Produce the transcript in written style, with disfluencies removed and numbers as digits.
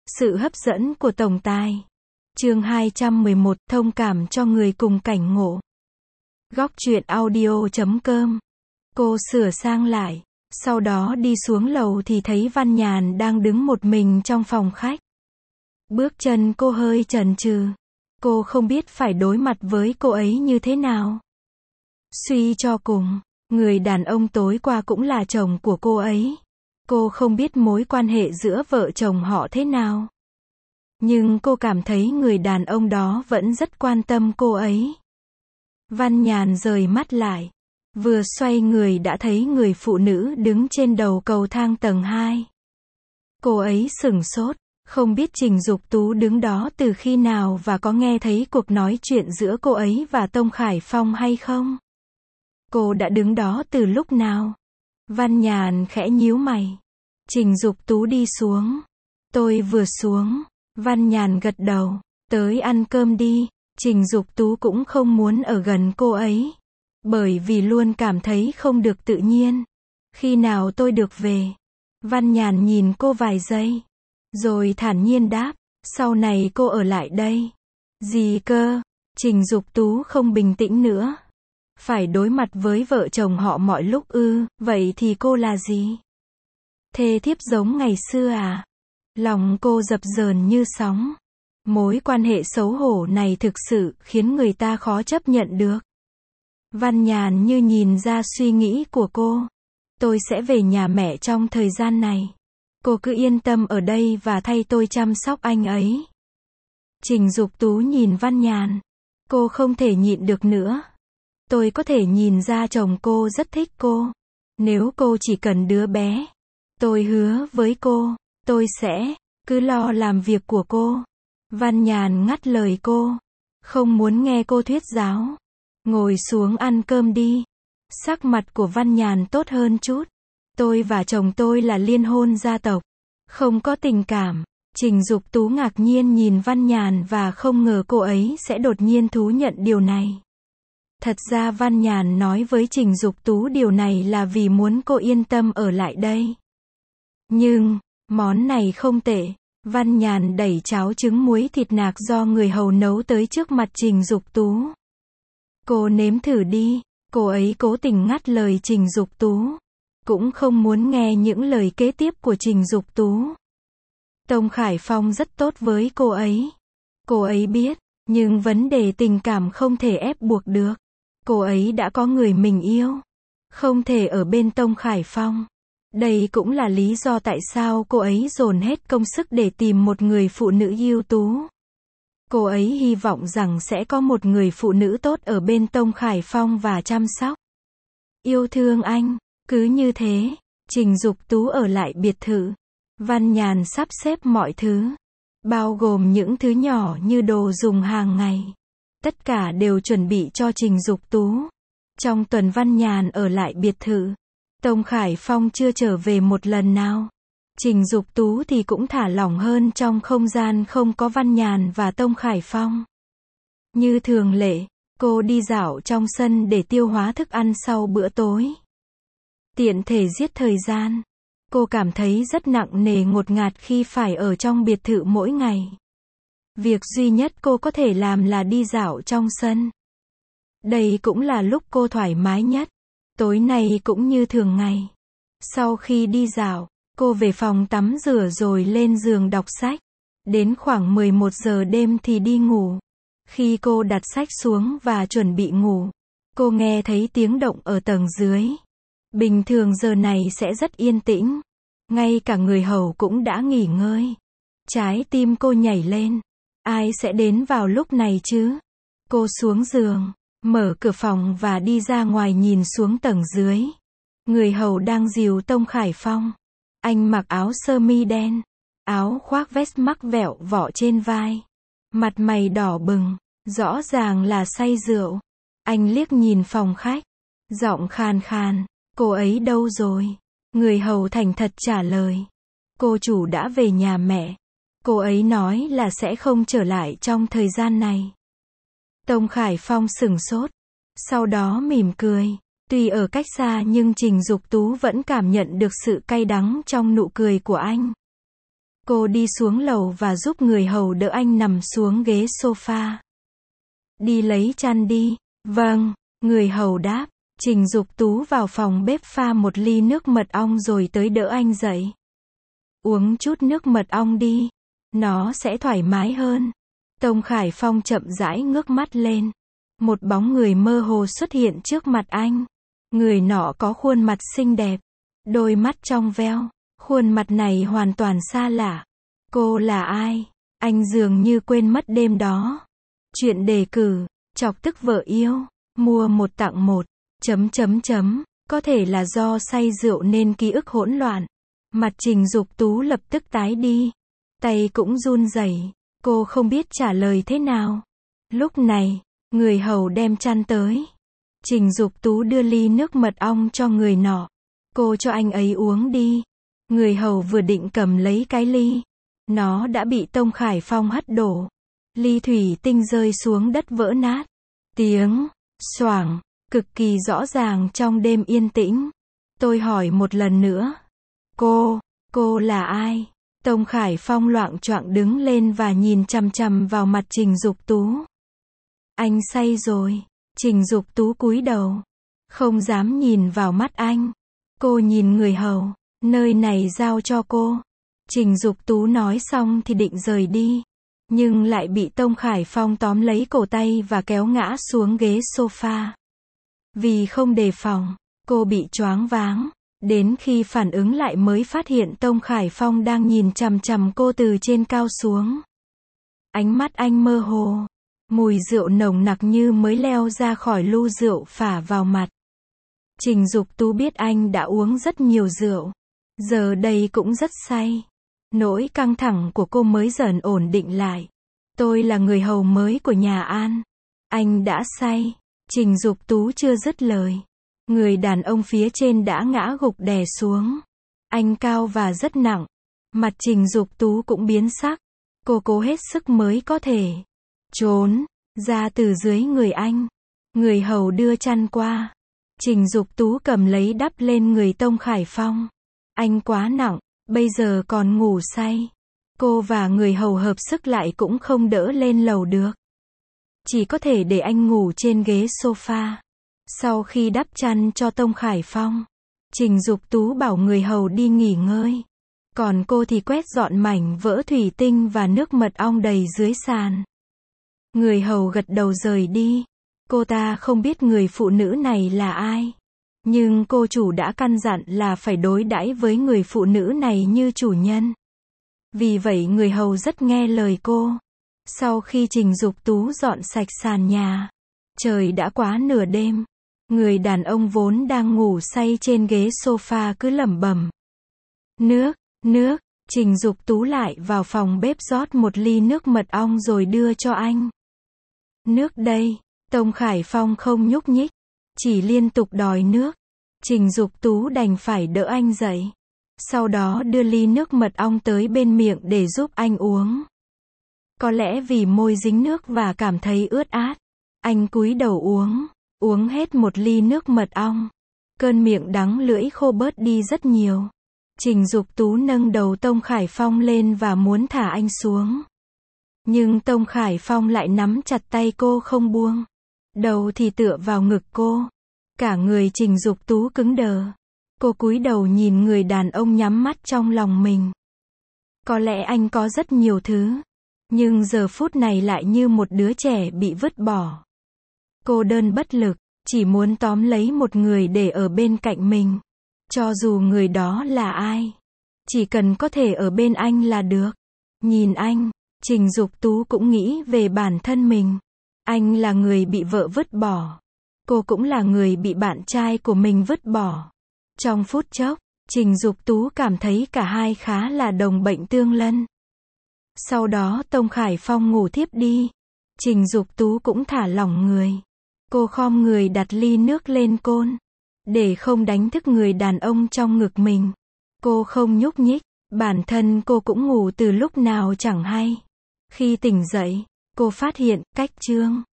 Sự hấp dẫn của tổng tài. Chương 211, thông cảm cho người cùng cảnh ngộ. Góc truyện audio.com. Cô sửa sang lại, sau đó đi xuống lầu thì thấy Văn Nhàn đang đứng một mình trong phòng khách. Bước chân cô hơi chần chừ. Cô không biết phải đối mặt với cô ấy như thế nào. Suy cho cùng, người đàn ông tối qua cũng là chồng của cô ấy. Cô không biết mối quan hệ giữa vợ chồng họ thế nào. Nhưng cô cảm thấy người đàn ông đó vẫn rất quan tâm cô ấy. Văn Nhàn rời mắt lại. Vừa xoay người đã thấy người phụ nữ đứng trên đầu cầu thang tầng 2. Cô ấy sửng sốt, không biết Trình Dục Tú đứng đó từ khi nào và có nghe thấy cuộc nói chuyện giữa cô ấy và Tông Khải Phong hay không. Cô đã đứng đó từ lúc nào? Văn Nhàn khẽ nhíu mày. Trình Dục Tú đi xuống. Tôi vừa xuống. Văn Nhàn gật đầu. Tới ăn cơm đi. Trình Dục Tú cũng không muốn ở gần cô ấy. Bởi vì luôn cảm thấy không được tự nhiên. Khi nào tôi được về? Văn Nhàn nhìn cô vài giây. Rồi thản nhiên đáp. Sau này cô ở lại đây. Gì cơ? Trình Dục Tú không bình tĩnh nữa. Phải đối mặt với vợ chồng họ mọi lúc ư? Vậy thì cô là gì? Thê thiếp giống ngày xưa à? Lòng cô dập dờn như sóng. Mối quan hệ xấu hổ này thực sự khiến người ta khó chấp nhận được. Văn Nhàn như nhìn ra suy nghĩ của cô. Tôi sẽ về nhà mẹ trong thời gian này. Cô cứ yên tâm ở đây và thay tôi chăm sóc anh ấy. Trình Dục Tú nhìn Văn Nhàn. Cô không thể nhịn được nữa. Tôi có thể nhìn ra chồng cô rất thích cô. Nếu cô chỉ cần đứa bé, tôi hứa với cô, tôi sẽ cứ lo làm việc của cô. Văn Nhàn ngắt lời cô. Không muốn nghe cô thuyết giáo. Ngồi xuống ăn cơm đi. Sắc mặt của Văn Nhàn tốt hơn chút. Tôi và chồng tôi là liên hôn gia tộc. Không có tình cảm. Trình Dục Tú ngạc nhiên nhìn Văn Nhàn và không ngờ cô ấy sẽ đột nhiên thú nhận điều này. Thật ra Văn Nhàn nói với Trình Dục Tú điều này là vì muốn cô yên tâm ở lại đây. Nhưng, món này không tệ. Văn Nhàn đẩy cháo trứng muối thịt nạc do người hầu nấu tới trước mặt Trình Dục Tú. Cô nếm thử đi. Cô ấy cố tình ngắt lời Trình Dục Tú. Cũng không muốn nghe những lời kế tiếp của Trình Dục Tú. Tông Khải Phong rất tốt với cô ấy. Cô ấy biết, nhưng vấn đề tình cảm không thể ép buộc được. Cô ấy đã có người mình yêu. Không thể ở bên Tông Khải Phong. Đây cũng là lý do tại sao cô ấy dồn hết công sức để tìm một người phụ nữ ưu tú. Cô ấy hy vọng rằng sẽ có một người phụ nữ tốt ở bên Tông Khải Phong và chăm sóc. Yêu thương anh. Cứ như thế, Trình Dục Tú ở lại biệt thự. Văn Nhàn sắp xếp mọi thứ. Bao gồm những thứ nhỏ như đồ dùng hàng ngày. Tất cả đều chuẩn bị cho Trình Dục Tú. Trong tuần Văn Nhàn ở lại biệt thự, Tông Khải Phong chưa trở về một lần nào. Trình Dục Tú thì cũng thả lỏng hơn trong không gian không có Văn Nhàn và Tông Khải Phong. Như thường lệ, cô đi dạo trong sân để tiêu hóa thức ăn sau bữa tối. Tiện thể giết thời gian. Cô cảm thấy rất nặng nề ngột ngạt khi phải ở trong biệt thự mỗi ngày. Việc duy nhất cô có thể làm là đi dạo trong sân. Đây cũng là lúc cô thoải mái nhất. Tối nay cũng như thường ngày. Sau khi đi dạo, cô về phòng tắm rửa rồi lên giường đọc sách. Đến khoảng 11 giờ đêm thì đi ngủ. Khi cô đặt sách xuống và chuẩn bị ngủ, cô nghe thấy tiếng động ở tầng dưới. Bình thường giờ này sẽ rất yên tĩnh. Ngay cả người hầu cũng đã nghỉ ngơi. Trái tim cô nhảy lên. Ai sẽ đến vào lúc này chứ? Cô xuống giường, mở cửa phòng và đi ra ngoài nhìn xuống tầng dưới. Người hầu đang dìu Tông Khải Phong. Anh mặc áo sơ mi đen, áo khoác vest mắc vẹo vỏ trên vai. Mặt mày đỏ bừng, rõ ràng là say rượu. Anh liếc nhìn phòng khách, giọng khàn khàn. Cô ấy đâu rồi? Người hầu thành thật trả lời. Cô chủ đã về nhà mẹ. Cô ấy nói là sẽ không trở lại trong thời gian này. Tông Khải Phong sửng sốt. Sau đó mỉm cười. Tuy ở cách xa nhưng Trình Dục Tú vẫn cảm nhận được sự cay đắng trong nụ cười của anh. Cô đi xuống lầu và giúp người hầu đỡ anh nằm xuống ghế sofa. Đi lấy chăn đi. Vâng, người hầu đáp. Trình Dục Tú vào phòng bếp pha một ly nước mật ong rồi tới đỡ anh dậy. Uống chút nước mật ong đi. Nó sẽ thoải mái hơn. Tông Khải Phong chậm rãi ngước mắt lên. Một bóng người mơ hồ xuất hiện trước mặt anh. Người nọ có khuôn mặt xinh đẹp. Đôi mắt trong veo. Khuôn mặt này hoàn toàn xa lạ. Cô là ai? Anh dường như quên mất đêm đó. Chuyện đề cử, chọc tức vợ yêu, mua một tặng một, ... Có thể là do say rượu nên ký ức hỗn loạn. Mặt Trình Dục Tú lập tức tái đi. Tay cũng run rẩy. Cô không biết trả lời thế nào. Lúc này, người hầu đem chăn tới. Trình Dục Tú đưa ly nước mật ong cho người nọ. Cô cho anh ấy uống đi. Người hầu vừa định cầm lấy cái ly. Nó đã bị Tông Khải Phong hất đổ. Ly thủy tinh rơi xuống đất vỡ nát. Tiếng xoảng cực kỳ rõ ràng trong đêm yên tĩnh. Tôi hỏi một lần nữa. Cô là ai? Tông Khải Phong loạng choạng đứng lên và nhìn chằm chằm vào mặt Trình Dục Tú. Anh say rồi. Trình Dục Tú cúi đầu. Không dám nhìn vào mắt anh. Cô nhìn người hầu. Nơi này giao cho cô. Trình Dục Tú nói xong thì định rời đi. Nhưng lại bị Tông Khải Phong tóm lấy cổ tay và kéo ngã xuống ghế sofa. Vì không đề phòng, cô bị choáng váng. Đến khi phản ứng lại mới phát hiện Tông Khải Phong đang nhìn chằm chằm cô từ trên cao xuống. Ánh mắt anh mơ hồ. Mùi rượu nồng nặc như mới leo ra khỏi lu rượu phả vào mặt. Trình Dục Tú biết anh đã uống rất nhiều rượu. Giờ đây cũng rất say. Nỗi căng thẳng của cô mới dần ổn định lại. Tôi là người hầu mới của nhà An. Anh đã say. Trình Dục Tú chưa dứt lời. Người đàn ông phía trên đã ngã gục đè xuống. Anh cao và rất nặng. Mặt Trình Dục Tú cũng biến sắc. Cô cố hết sức mới có thể trốn ra từ dưới người anh. Người hầu đưa chăn qua. Trình Dục Tú cầm lấy đắp lên người Tông Khải Phong. Anh quá nặng, bây giờ còn ngủ say. Cô và người hầu hợp sức lại cũng không đỡ lên lầu được. Chỉ có thể để anh ngủ trên ghế sofa. Sau khi đắp chăn cho Tông Khải Phong, Trình Dục Tú bảo người hầu đi nghỉ ngơi. Còn cô thì quét dọn mảnh vỡ thủy tinh và nước mật ong đầy dưới sàn. Người hầu gật đầu rời đi. Cô ta không biết người phụ nữ này là ai. Nhưng cô chủ đã căn dặn là phải đối đãi với người phụ nữ này như chủ nhân. Vì vậy người hầu rất nghe lời cô. Sau khi Trình Dục Tú dọn sạch sàn nhà, trời đã quá nửa đêm. Người đàn ông vốn đang ngủ say trên ghế sofa cứ lẩm bẩm. Nước. Trình Dục Tú lại vào phòng bếp rót một ly nước mật ong rồi đưa cho anh. Nước đây. Tông Khải Phong không nhúc nhích, chỉ liên tục đòi nước. Trình Dục Tú đành phải đỡ anh dậy. Sau đó đưa ly nước mật ong tới bên miệng để giúp anh uống. Có lẽ vì môi dính nước và cảm thấy ướt át, anh cúi đầu uống hết một ly nước mật ong. Cơn miệng đắng lưỡi khô bớt đi rất nhiều. Trình Dục Tú nâng đầu Tông Khải Phong lên và muốn thả anh xuống. Nhưng Tông Khải Phong lại nắm chặt tay cô không buông. Đầu thì tựa vào ngực cô. Cả người Trình Dục Tú cứng đờ. Cô cúi đầu nhìn người đàn ông nhắm mắt trong lòng mình. Có lẽ anh có rất nhiều thứ. Nhưng giờ phút này lại như một đứa trẻ bị vứt bỏ. Cô đơn bất lực, chỉ muốn tóm lấy một người để ở bên cạnh mình. Cho dù người đó là ai. Chỉ cần có thể ở bên anh là được. Nhìn anh, Trình Dục Tú cũng nghĩ về bản thân mình. Anh là người bị vợ vứt bỏ. Cô cũng là người bị bạn trai của mình vứt bỏ. Trong phút chốc, Trình Dục Tú cảm thấy cả hai khá là đồng bệnh tương lân. Sau đó Tông Khải Phong ngủ thiếp đi. Trình Dục Tú cũng thả lỏng người. Cô khom người đặt ly nước lên côn. Để không đánh thức người đàn ông trong ngực mình. Cô không nhúc nhích. Bản thân cô cũng ngủ từ lúc nào chẳng hay. Khi tỉnh dậy, cô phát hiện, cách chương